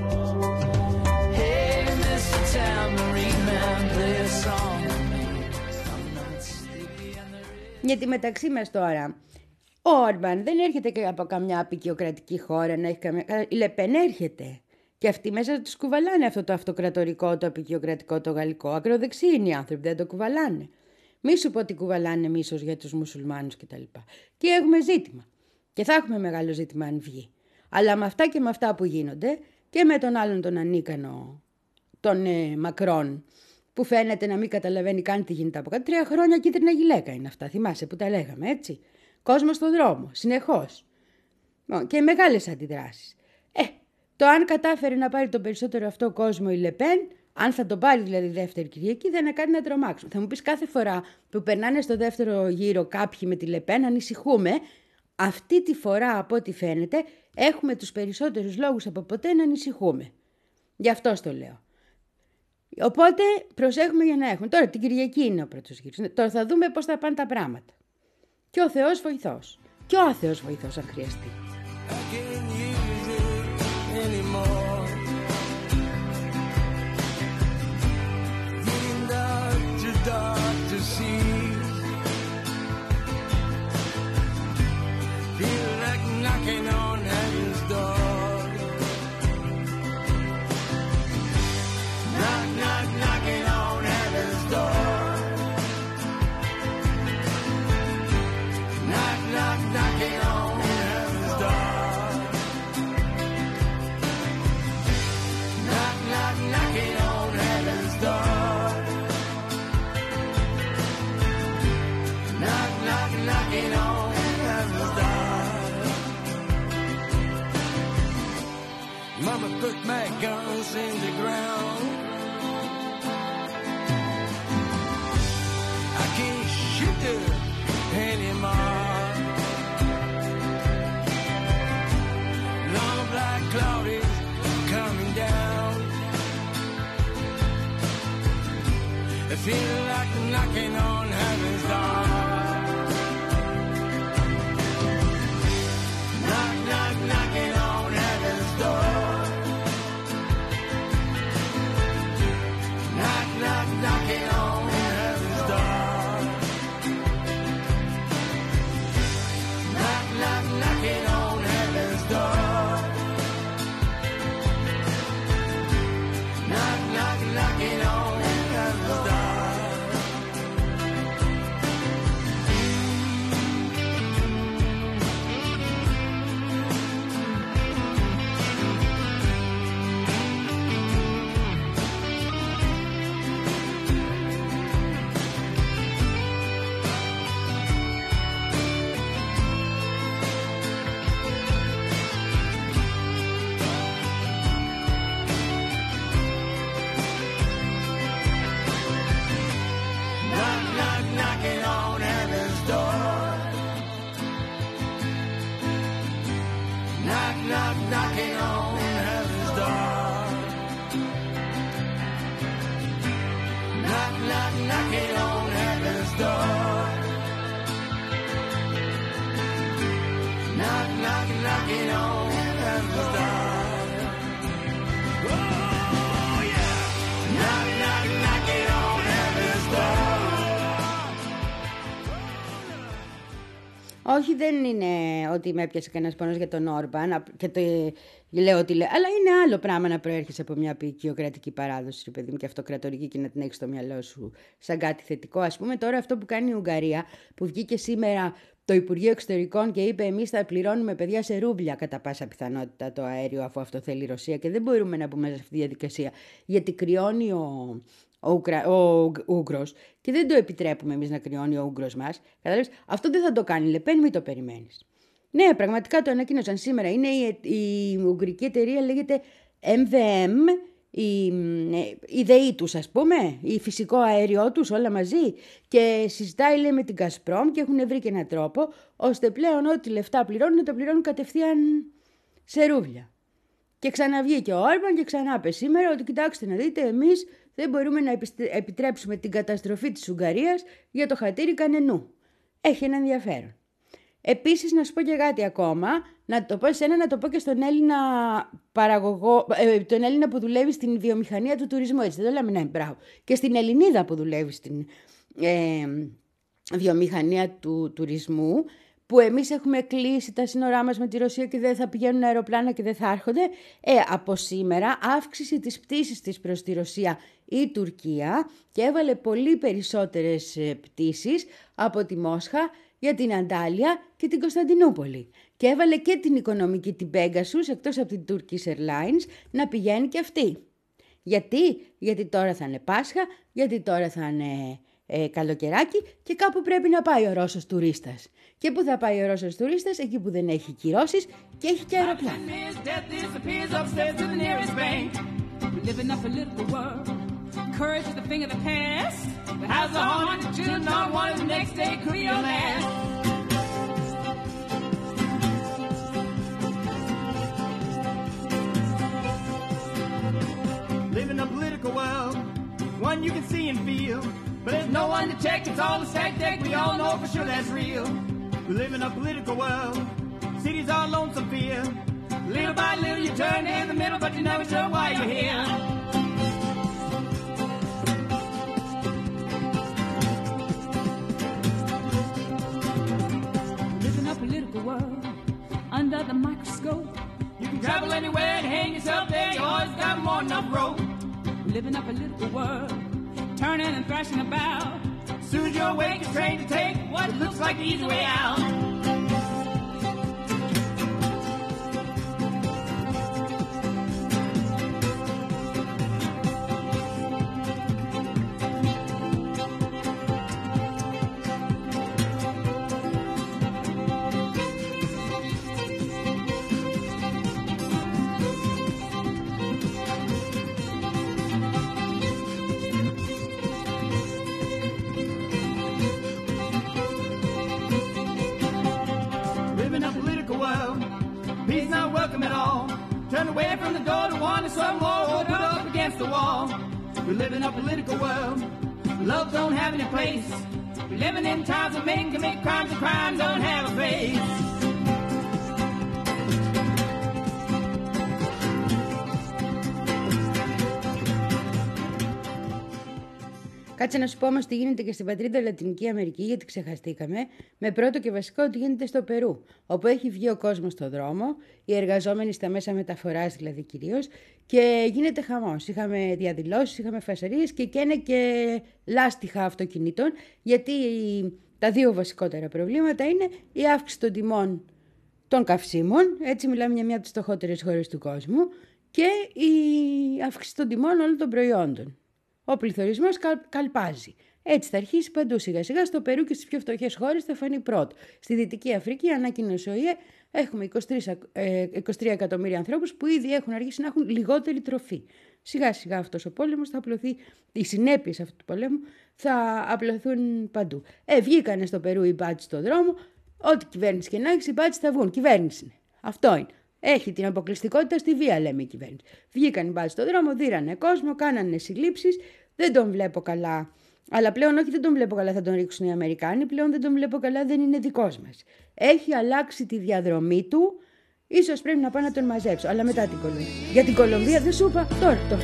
Hey, Mister Tambourine Man, play a song for me. I'm not sleepy and there is... Γιατί μεταξύ μας τώρα, ο Όρμπαν δεν έρχεται και από καμιά απεικιοκρατική χώρα να έχει καμιά... Η Λεπέν έρχεται. Και αυτοί μέσα τους κουβαλάνε αυτό το αυτοκρατορικό, το απεικιοκρατικό, το γαλλικό. Ακροδεξιοί είναι οι άνθρωποι, δεν το κουβαλάνε. Μη σου πω ότι κουβαλάνε μίσος για τους μουσουλμάνους κτλ. Και έχουμε ζήτημα. Και θα έχουμε μεγάλο ζήτημα αν βγει. Αλλά με αυτά και με αυτά που γίνονται και με τον άλλον τον ανίκανο, τον ε, Μακρόν, που φαίνεται να μην καταλαβαίνει καν τι γίνεται από κάτω. Τρία χρόνια κίτρινα γυλαίκα είναι αυτά. Θυμάσαι που τα λέγαμε, έτσι. Κόσμο στον δρόμο, συνεχώς. Και μεγάλες αντιδράσεις. Ε, το αν κατάφερε να πάρει τον περισσότερο αυτό κόσμο η Λεπέν, αν θα τον πάρει δηλαδή δεύτερη Κυριακή, δεν είναι κάτι να τρομάξουμε. Θα μου πεις κάθε φορά που περνάνε στο δεύτερο γύρο κάποιοι με τη Λεπέν, ανησυχούμε. Αυτή τη φορά, από ό,τι φαίνεται, έχουμε τους περισσότερους λόγους από ποτέ να ανησυχούμε. Γι' αυτό το λέω. Οπότε προσέχουμε για να έχουμε. Τώρα την Κυριακή είναι ο πρώτος γύρος. Τώρα θα δούμε πώς θα πάνε τα πράγματα. Και ο Θεός βοηθός. Και ο άθεος βοηθός αν χρειαστεί. Mama put my guns in the ground. I can't shoot her anymore. Long black cloud is coming down. I feel like knocking on heaven's door. Knock, knock, knocking on heaven's door. Knock, knock, knocking on heaven's door. Knock, knock, knocking on heaven's door. Knock, knock, knocking on heaven's door. knocking on heaven's door. Oh yeah, knock, knock, knocking on heaven's door. Όχι, δεν είναι ότι με έπιασε κανένας πόνος για τον Όρμπαν και το λέω ότι λέω, αλλά είναι άλλο πράγμα να προέρχεσαι από μια ποικιοκρατική παράδοση, ρε παιδί μου, και αυτοκρατορική και να την έχεις στο μυαλό σου σαν κάτι θετικό. Ας πούμε τώρα αυτό που κάνει η Ουγγαρία, που βγήκε σήμερα το Υπουργείο Εξωτερικών και είπε εμείς θα πληρώνουμε παιδιά σε ρούμπλια κατά πάσα πιθανότητα το αέριο, αφού αυτό θέλει η Ρωσία, και δεν μπορούμε να μπούμε σε αυτή τη διαδικασία γιατί κρυώνει ο... ο, Ουκρα... ο Ούγγρος και δεν το επιτρέπουμε εμείς να κρυώνει ο Ούγγρος μας. Καταλάβεις, αυτό δεν θα το κάνει η Λεπέν, μην το περιμένεις. Ναι, πραγματικά το ανακοίνωσαν σήμερα. Είναι η, η ουγγρική εταιρεία, λέγεται εμ βι εμ, η, η ΔΕΗ τους, ας πούμε, η φυσικό αέριό τους, όλα μαζί, και συζητάει, λέει, με την Gazprom και έχουν βρει και έναν τρόπο ώστε πλέον ό,τι λεφτά πληρώνουν τα πληρώνουν κατευθείαν σε ρούβλια. Και ξαναβγήκε ο Όρμπαν και ξανά είπε σήμερα ότι κοιτάξτε να δείτε, εμείς δεν μπορούμε να επιτρέψουμε την καταστροφή της Ουγγαρίας για το χατήρι κανενού. Έχει ένα ενδιαφέρον. Επίσης, να σου πω και κάτι ακόμα, να το πω εσένα, να το πω και στον Έλληνα παραγωγό, ε, τον Έλληνα που δουλεύει στην βιομηχανία του τουρισμού, έτσι δεν το λέμε, ναι, μπράβο. Και στην Ελληνίδα που δουλεύει στην ε, βιομηχανία του τουρισμού, που εμείς έχουμε κλείσει τα σύνορά μας με τη Ρωσία και δεν θα πηγαίνουν αεροπλάνα και δεν θα έρχονται. Ε, από σήμερα αύξηση της πτήσης της προς τη Ρωσία η Τουρκία και έβαλε πολύ περισσότερες πτήσεις από τη Μόσχα για την Αντάλια και την Κωνσταντινούπολη. Και έβαλε και την οικονομική την Pegasus, εκτός από την Turkish Airlines, να πηγαίνει και αυτή. Γιατί? Γιατί τώρα θα είναι Πάσχα, γιατί τώρα θα είναι ε, καλοκαιράκι και κάπου πρέπει να πάει ο Ρώσος τουρίστας. Και πού θα πάει ο Ρώσος τουρίστας? Εκεί που δεν έχει κυρώσεις και έχει και αεροπλάνα. Courage is the thing of the past. The house of haunted children don't want it the next day. Creole last. Live in a political world, one you can see and feel, but there's no one to check. It's all a stack deck. We all know for sure that's real. We live in a political world. Cities are lonesome fear. Little by little you turn in the middle, but you're never sure why you're here. World, under the microscope, you can travel anywhere and hang yourself there. You always got more than enough rope. Living up a political world, turning and thrashing about. Soon as you're awake, you're trained to take what looks like the easy way out. Turn away from the door to want some more, or put up against the wall. We live in a political world. Love don't have any place. We living in times when men commit crimes and crimes don't have a face. Κάτσε να σου πω όμως τι γίνεται και στην πατρίδα Λατινική Αμερική, γιατί ξεχαστήκαμε, με πρώτο και βασικό ότι γίνεται στο Περού, όπου έχει βγει ο κόσμος στο δρόμο, οι εργαζόμενοι στα μέσα μεταφοράς δηλαδή κυρίως, και γίνεται χαμός. Είχαμε διαδηλώσεις, είχαμε φασαρίες και καίνε και λάστιχα αυτοκινήτων, γιατί τα δύο βασικότερα προβλήματα είναι η αύξηση των τιμών των καυσίμων, έτσι μιλάμε για μια από τις φτωχότερες χώρες του κόσμου, και η αύξηση των τιμών όλων των προϊόντων. Ο πληθωρισμός καλ, καλπάζει. Έτσι θα αρχίσει παντού σιγά σιγά. Στο Περού και στις πιο φτωχές χώρες θα φανεί πρώτο. Στη Δυτική Αφρική, ανακοίνωσε ο ΙΕ, έχουμε είκοσι τρία, ε, είκοσι τρία εκατομμύρια ανθρώπους που ήδη έχουν αρχίσει να έχουν λιγότερη τροφή. Σιγά σιγά αυτός ο πόλεμος θα απλωθεί, οι συνέπειες αυτού του πολέμου θα απλωθούν παντού. Ε, βγήκανε στο Περού οι μπάτσοι στον δρόμο, ό,τι κυβέρνηση και να έχει, οι μπάτσοι θα βγουν. Κυβέρνηση είναι. Αυτό είναι. Έχει την αποκλειστικότητα στη βία, λέμε η κυβέρνηση. Βγήκαν οι μπάτσοι στον δρόμο, δίρανε κόσμο, κάνανε συλλήψεις. Δεν τον βλέπω καλά. Αλλά πλέον όχι, δεν τον βλέπω καλά, θα τον ρίξουν οι Αμερικάνοι. Πλέον δεν τον βλέπω καλά, δεν είναι δικός μας. Έχει αλλάξει τη διαδρομή του Ίσως πρέπει να πάω να τον μαζέψω, αλλά μετά την Κολομβία. Για την Κολομβία δεν σου είπα, τώρα, τώρα.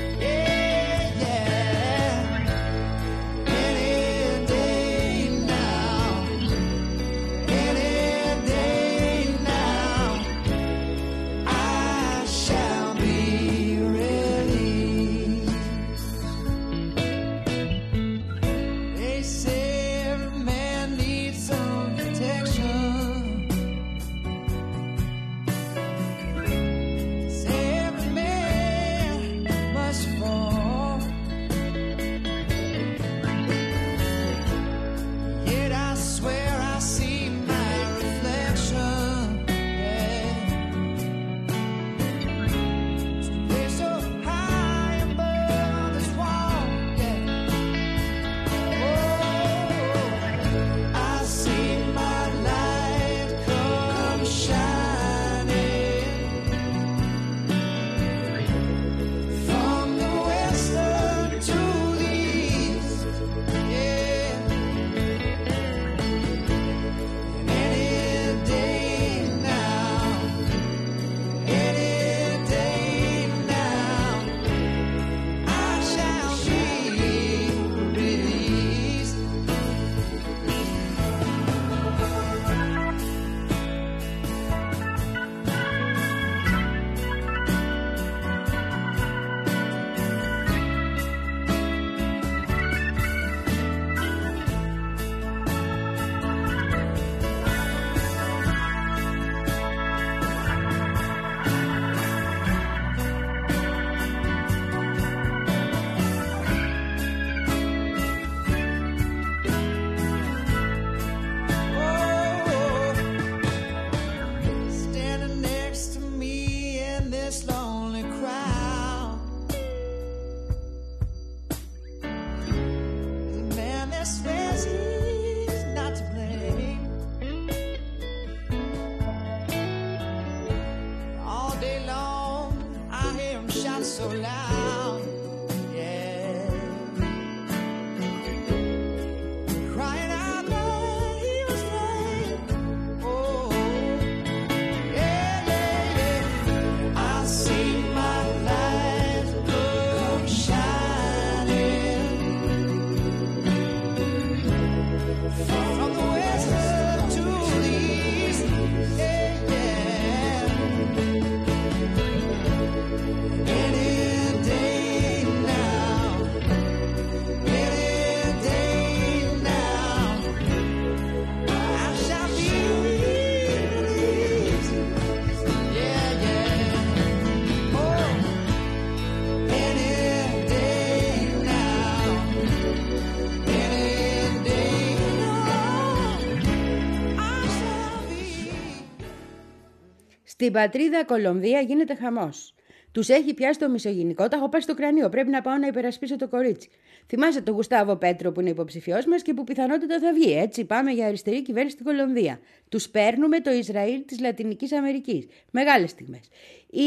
Στην πατρίδα Κολομβία γίνεται χαμός. Τους έχει πιάσει το μισογυνικό, τα έχω πάει στο κρανίο. Πρέπει να πάω να υπερασπίσω το κορίτσι. Θυμάσαι τον Γουστάβο Πέτρο που είναι υποψηφιός μας και που πιθανότητα θα βγει. Έτσι, πάμε για αριστερή κυβέρνηση στην Κολομβία. Τους παίρνουμε το Ισραήλ της Λατινικής Αμερικής. Μεγάλες στιγμές. Η...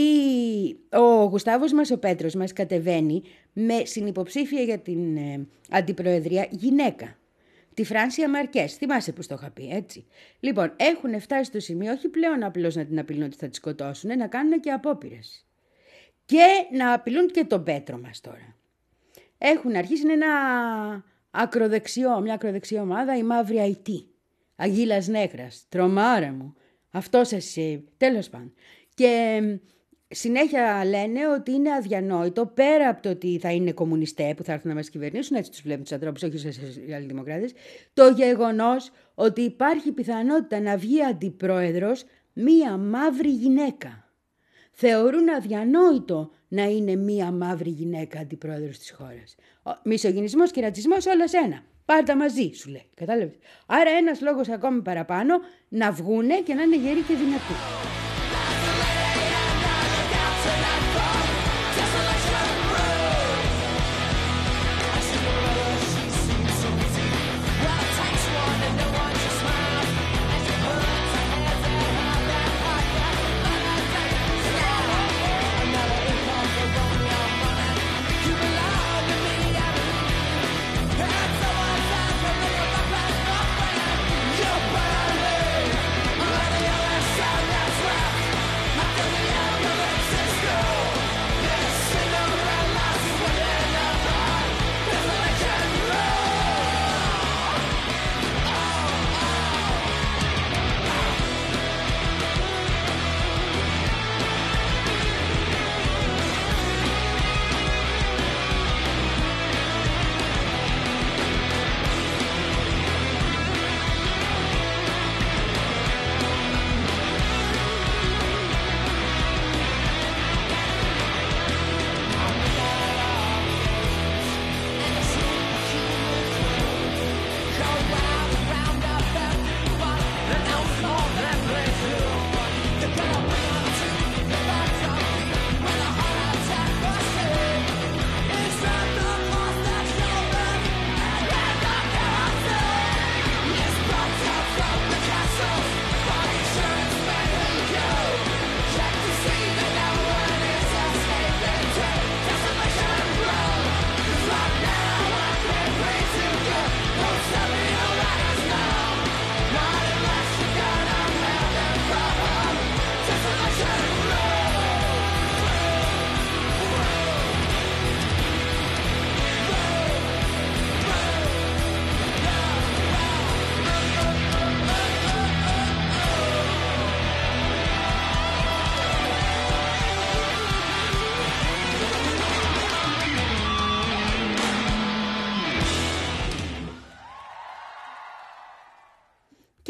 Ο Γουστάβος μας, ο Πέτρος μας, κατεβαίνει με συνυποψήφια για την ε, αντιπροεδρία γυναίκα. Τη Φράνσια Μαρκές. Θυμάσαι που το είχα πει, έτσι. Λοιπόν, έχουν φτάσει στο σημείο όχι πλέον απλώς να την απειλούν ότι θα τη σκοτώσουν, να κάνουν και απόπειρες. Και να απειλούν και τον Πέτρο μας τώρα. Έχουν αρχίσει, είναι ένα ακροδεξιό, μια ακροδεξιό ομάδα, η Μαύρη Αϊτή. Αγίλας Νέγρας, τρομάρα μου. Αυτό σας, τέλος πάντων. Και συνέχεια λένε ότι είναι αδιανόητο, πέρα από το ότι θα είναι κομμουνιστέ που θα έρθουν να μας κυβερνήσουν, έτσι τους βλέπουν τους ανθρώπους, όχι στους σοσιαλδημοκράτες, το γεγονός ότι υπάρχει πιθανότητα να βγει αντιπρόεδρος μία μαύρη γυναίκα. Θεωρούν αδιανόητο να είναι μία μαύρη γυναίκα αντιπρόεδρος της χώρας. Μισογυνισμός και ρατσισμός όλα σε ένα. Πάρτα μαζί, σου λέει. Κατάλαβες. Άρα ένας λόγος ακόμη παραπάνω να βγούνε και να είναι γεροί και δυνατοί.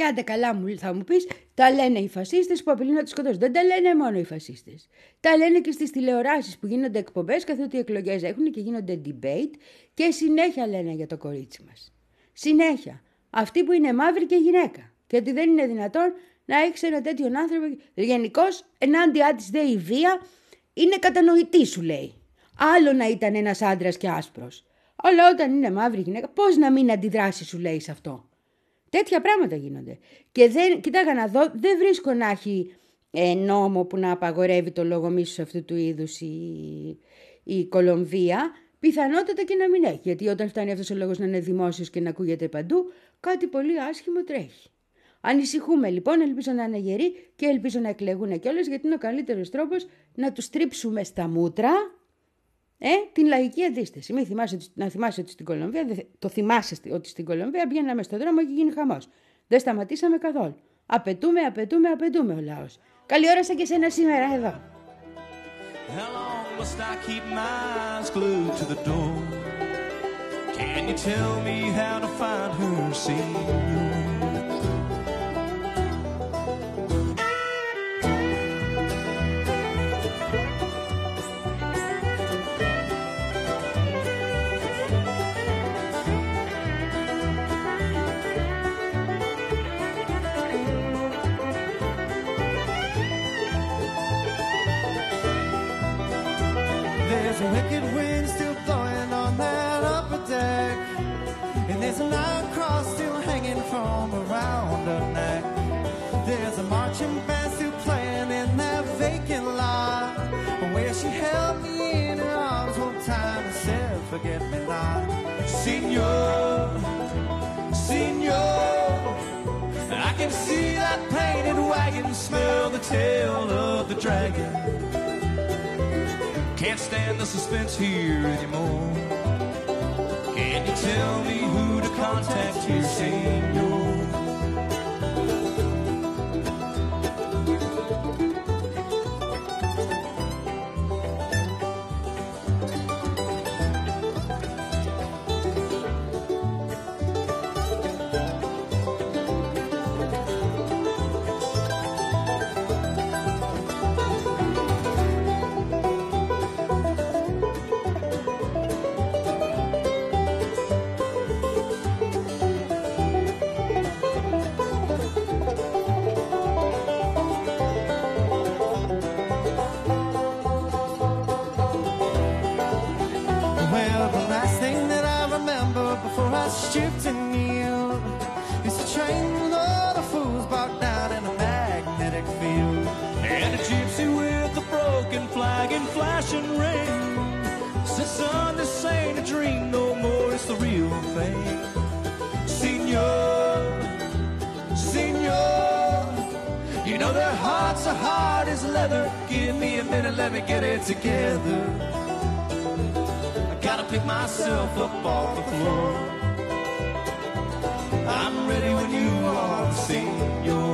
άντε καλά μου, θα μου πεις, τα λένε οι φασίστες που απειλούν να τους σκοτώσουν. Δεν τα λένε μόνο οι φασίστες. Τα λένε και στις τηλεοράσεις που γίνονται εκπομπές, καθότι οι εκλογές έχουν και γίνονται debate και συνέχεια λένε για το κορίτσι μας. Συνέχεια. Αυτή που είναι μαύρη και γυναίκα. Και ότι δεν είναι δυνατόν να έχεις ένα τέτοιον άνθρωπο. Γενικώς, ενάντια της δε η βία είναι κατανοητή, σου λέει. Άλλο να ήταν ένας άντρας και άσπρος. Αλλά όταν είναι μαύρη γυναίκα, πώς να μην αντιδράσει, σου λέει, σε αυτό. Τέτοια πράγματα γίνονται. Και δεν, κοιτάγα να δω, δεν βρίσκω να έχει ε, νόμο που να απαγορεύει το λόγο μίσους αυτού του είδους η, η Κολομβία. Πιθανότατα και να μην έχει. Γιατί όταν φτάνει αυτός ο λόγος να είναι δημόσιος και να ακούγεται παντού, κάτι πολύ άσχημο τρέχει. Ανησυχούμε λοιπόν, ελπίζω να είναι γεροί και ελπίζω να εκλεγούν κιόλας, γιατί είναι ο καλύτερος τρόπος να τους τρίψουμε στα μούτρα ε, την λαϊκή αντίσταση. Μην θυμάσαι, να θυμάσαι ότι στην Κολομβία, το θυμάσαι ότι στην Κολομβία βγαίναμε στον δρόμο και γίνει χαμός. Δεν σταματήσαμε καθόλου. Απαιτούμε, απαιτούμε, απαιτούμε ο λαός. Καλή ώρα σαν και σένα σήμερα εδώ. How long must I keep my eyes glued to the door? Can you tell me how to find her, Señor? There's a wicked wind still blowing on that upper deck, and there's an iron cross still hanging from around her neck. There's a marching band still playing in that vacant lot, where she held me in her arms one time and said, forget me not. Señor, Señor, I can see that painted wagon, smell the tail of the dragon. Can't stand the suspense here anymore. Can you tell me who to contact here, Señor? Stripped and kneeled. It's a train with all the fools bogged down in a magnetic field. And a gypsy with a broken flag and flashing ring said, son, this ain't a dream no more, it's the real thing. Señor, Señor, you know their hearts are hard as leather. Give me a minute, let me get it together. I gotta pick myself up off the floor. I'm ready when you are, Señor.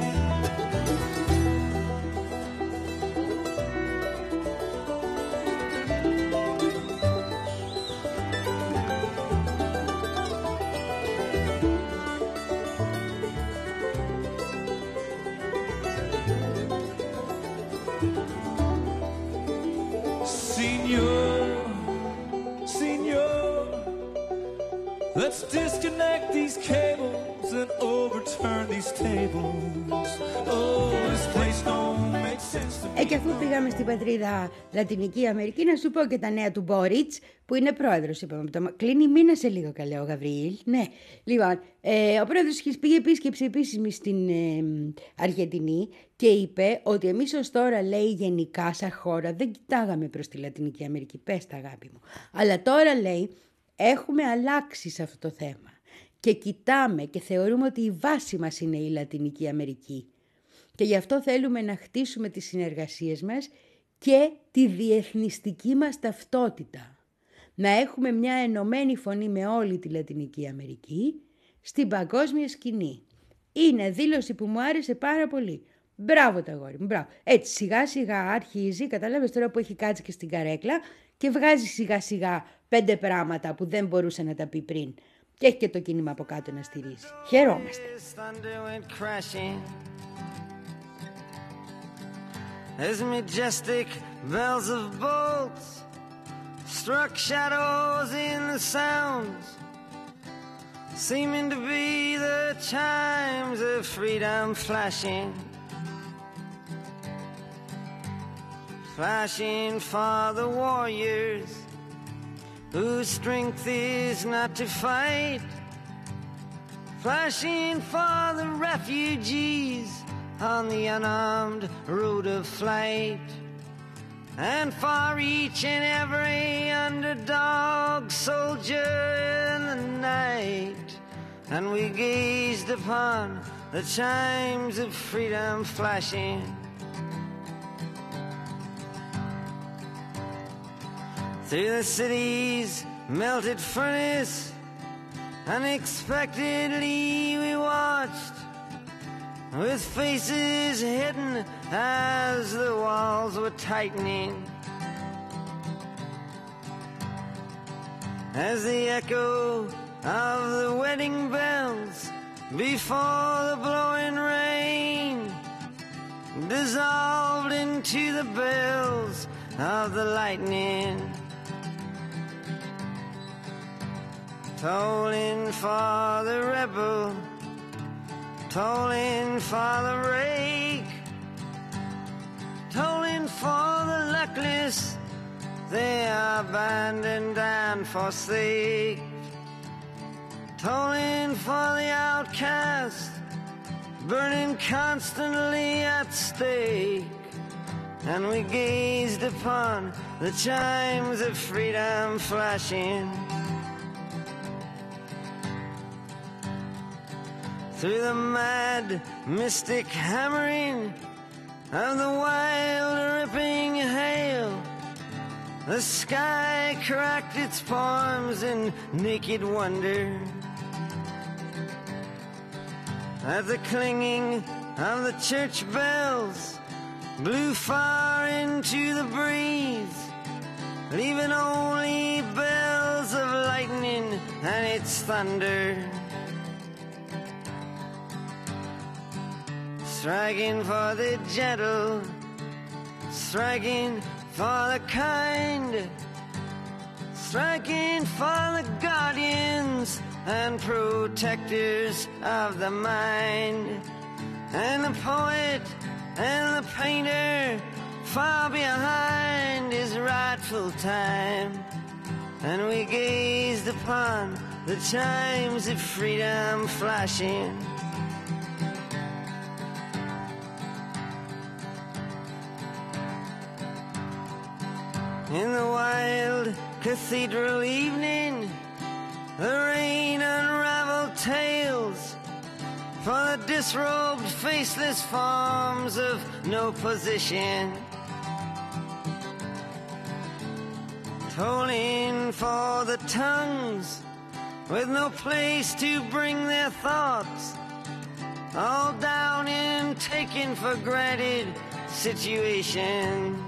Señor, Señor, let's disconnect these cables and overturn these tables. Oh, this place don't make sense to me. Ε, και αφού πήγαμε στην πατρίδα Λατινική Αμερική, να σου πω και τα νέα του Μπόριτς, που είναι πρόεδρος, είπαμε. Το... Κλείνει μήνα σε λίγο, καλέ ο Γαβριήλ. Ναι, λοιπόν, ε, ο πρόεδρος πήγε επίσκεψη επίσημη στην ε, Αργεντινή και είπε ότι εμείς ως τώρα, λέει, γενικά σαν χώρα δεν κοιτάγαμε προς τη Λατινική Αμερική. Πες τα, αγάπη μου. Αλλά τώρα, λέει, έχουμε αλλάξει σε αυτό το θέμα και κοιτάμε και θεωρούμε ότι η βάση μας είναι η Λατινική Αμερική και γι' αυτό θέλουμε να χτίσουμε τις συνεργασίες μας και τη διεθνιστική μας ταυτότητα. Να έχουμε μια ενωμένη φωνή με όλη τη Λατινική Αμερική στην παγκόσμια σκηνή. Είναι δήλωση που μου άρεσε πάρα πολύ. Μπράβο τα αγόρι μου, μπράβο. Έτσι σιγά σιγά αρχίζει, καταλάβες τώρα που έχει κάτσει και στην καρέκλα και βγάζει σιγά σιγά πέντε πράγματα που δεν μπορούσε να τα πει πριν. Και έχει και το κίνημα από κάτω να στηρίζει. Χαιρόμαστε. As majestic bells of bolts struck shadows in the sounds, seeming to be the chimes of freedom flashing, flashing for the warriors whose strength is not to fight, flashing for the refugees on the unarmed road of flight, and for each and every underdog soldier in the night. And we gazed upon the chimes of freedom flashing, through the city's melted furnace. Unexpectedly we watched, with faces hidden as the walls were tightening, as the echo of the wedding bells before the blowing rain dissolved into the bells of the lightning, tolling for the rebel, tolling for the rake, tolling for the luckless, they are abandoned and forsake, tolling for the outcast, burning constantly at stake. And we gazed upon the chimes of freedom flashing, through the mad mystic hammering of the wild ripping hail. The sky cracked its palms in naked wonder at the clinging of the church bells blew far into the breeze, leaving only bells of lightning and its thunder, striking for the gentle, striking for the kind, striking for the guardians and protectors of the mind, and the poet and the painter far behind his rightful time. And we gazed upon the chimes of freedom flashing, in the wild cathedral evening. The rain unraveled tales for the disrobed faceless forms of no position, tolling for the tongues with no place to bring their thoughts, all down in taken for granted situations,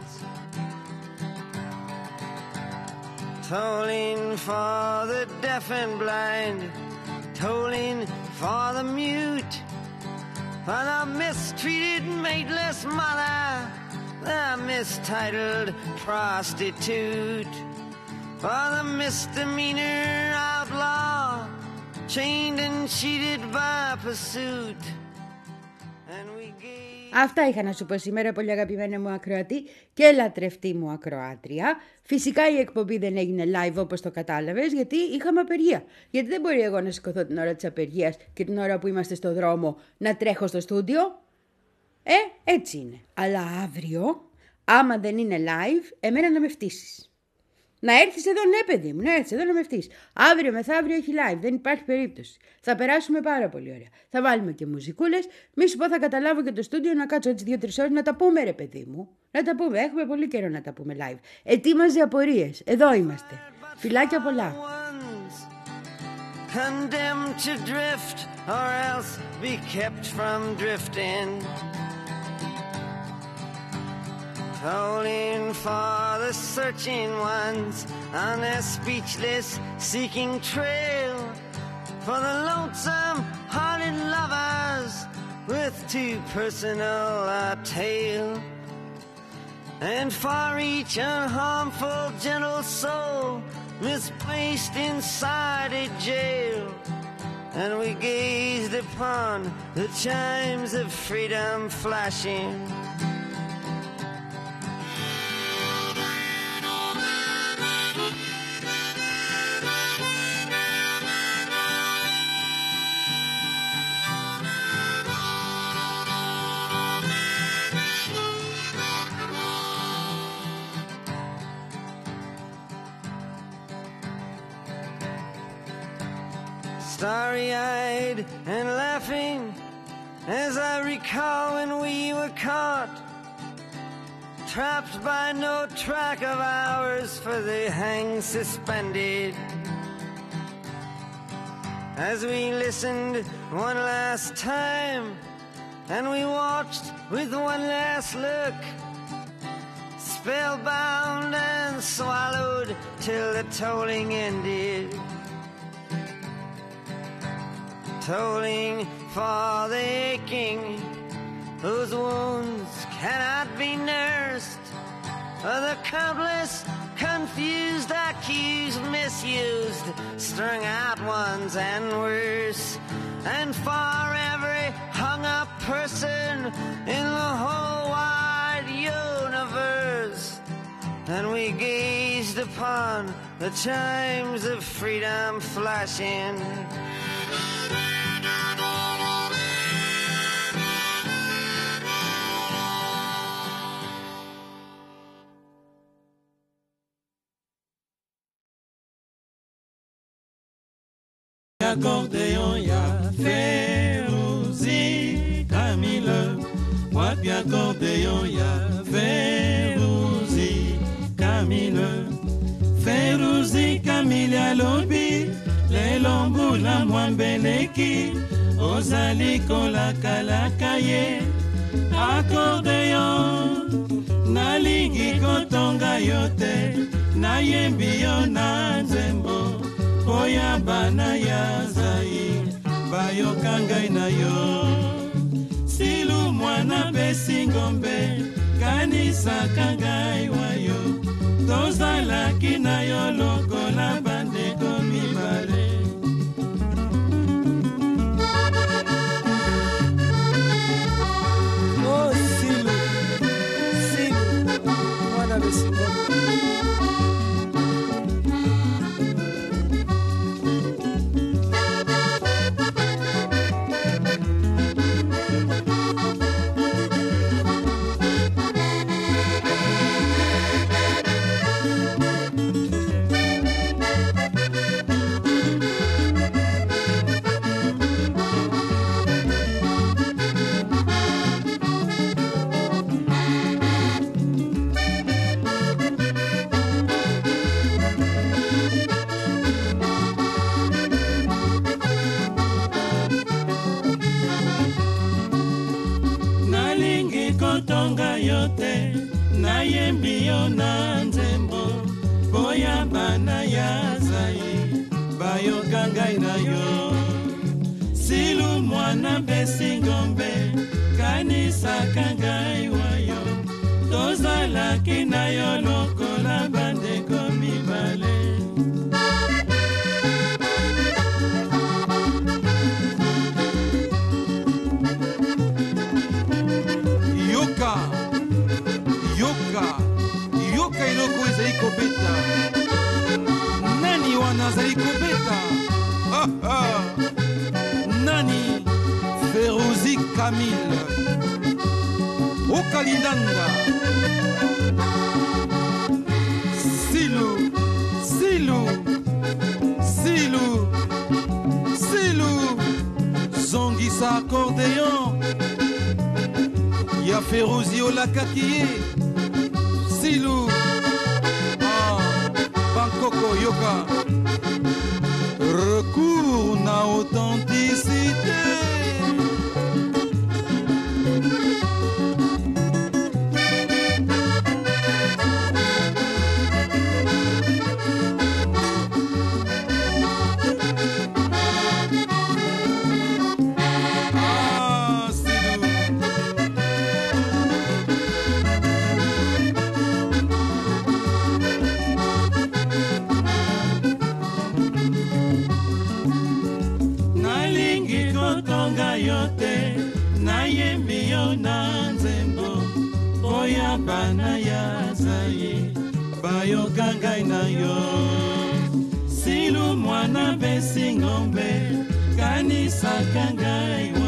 tolling for the deaf and blind, tolling for the mute, for the mistreated mateless mother, the mistitled prostitute, for the misdemeanor outlaw, chained and cheated by pursuit. And we gave... Αυτά είχα να σου πω σήμερα, πολύ αγαπημένα μου ακροατή και λατρευτή μου ακροάτρια. Φυσικά η εκπομπή δεν έγινε live όπως το κατάλαβες, γιατί είχαμε απεργία. Γιατί δεν μπορεί εγώ να σηκωθώ την ώρα της απεργίας και την ώρα που είμαστε στο δρόμο να τρέχω στο στούντιο. Ε, έτσι είναι. Αλλά αύριο, άμα δεν είναι live, εμένα να με φτύσεις. Να έρθεις εδώ, ναι παιδί μου, να έρθεις εδώ να με φτύσεις. Αύριο μεθαύριο έχει live, δεν υπάρχει περίπτωση. Θα περάσουμε πάρα πολύ ωραία. Θα βάλουμε και μουσικούλες. Μη σου πω, θα καταλάβω και το στούντιο να κάτσω έτσι δύο-τρεις ώρες να τα πούμε, ρε παιδί μου. Να τα πούμε, έχουμε πολύ καιρό να τα πούμε live. Ετοίμαζε απορίες, εδώ είμαστε. Φιλάκια πολλά. Condemned to drift or else be kept from drifting, tolling for the searching ones on their speechless seeking trail, for the lonesome-hearted lovers with too personal a tale, and for each unharmful gentle soul misplaced inside a jail. And we gazed upon the chimes of freedom flashing. Starry-eyed and laughing as I recall when we were caught, trapped by no track of ours, for they hang suspended. As we listened one last time and we watched with one last look, spellbound and swallowed till the tolling ended. Tolling for the aching, whose wounds cannot be nursed, for the countless confused, accused, misused, strung out ones and worse, and for every hung-up person in the whole wide universe. And we gazed upon the chimes of freedom flashing. Accordéon, y'a Férouzi, Camille. Moi, puis accordéon, y'a Férouzi, Camille. Férouzi, Camille, à l'obi, les lombous, la mwambeleki, ozali kola kalakaye. Accordéon, nalingi kotonga yote, nayembi yo na nzembo. Oya bana ya zai bayoka ngai na yo, silu mwana besingombe kanisaka ngai wayo, tozalaki na yo lokola bandeko mibale. Oh silu, silu mwana besingombe. Kotonga yote nayembi yo na nzembo, boya bana ya zai bayoka ngai na yo, silu mwana besingombe kanisaka ngai wayo, tozalaki na yo lokola bandeko mibale. Yoka, yoka, yoka iloko ezali kobeta. Nani wana azali kobeta? Ah, ah. Nani? Férouzi Camille. Okalindanda. Silu, silu, silu, silu. Zongisa accordéon. Ya Férouzi olakakiye, silu, ah, Bangkoko yoka, recours na authenticité. yo te nayembi yo na nzembo oya bana ya zai bayoka ngai na yo silu mwana besi ngombe kanisaka ngai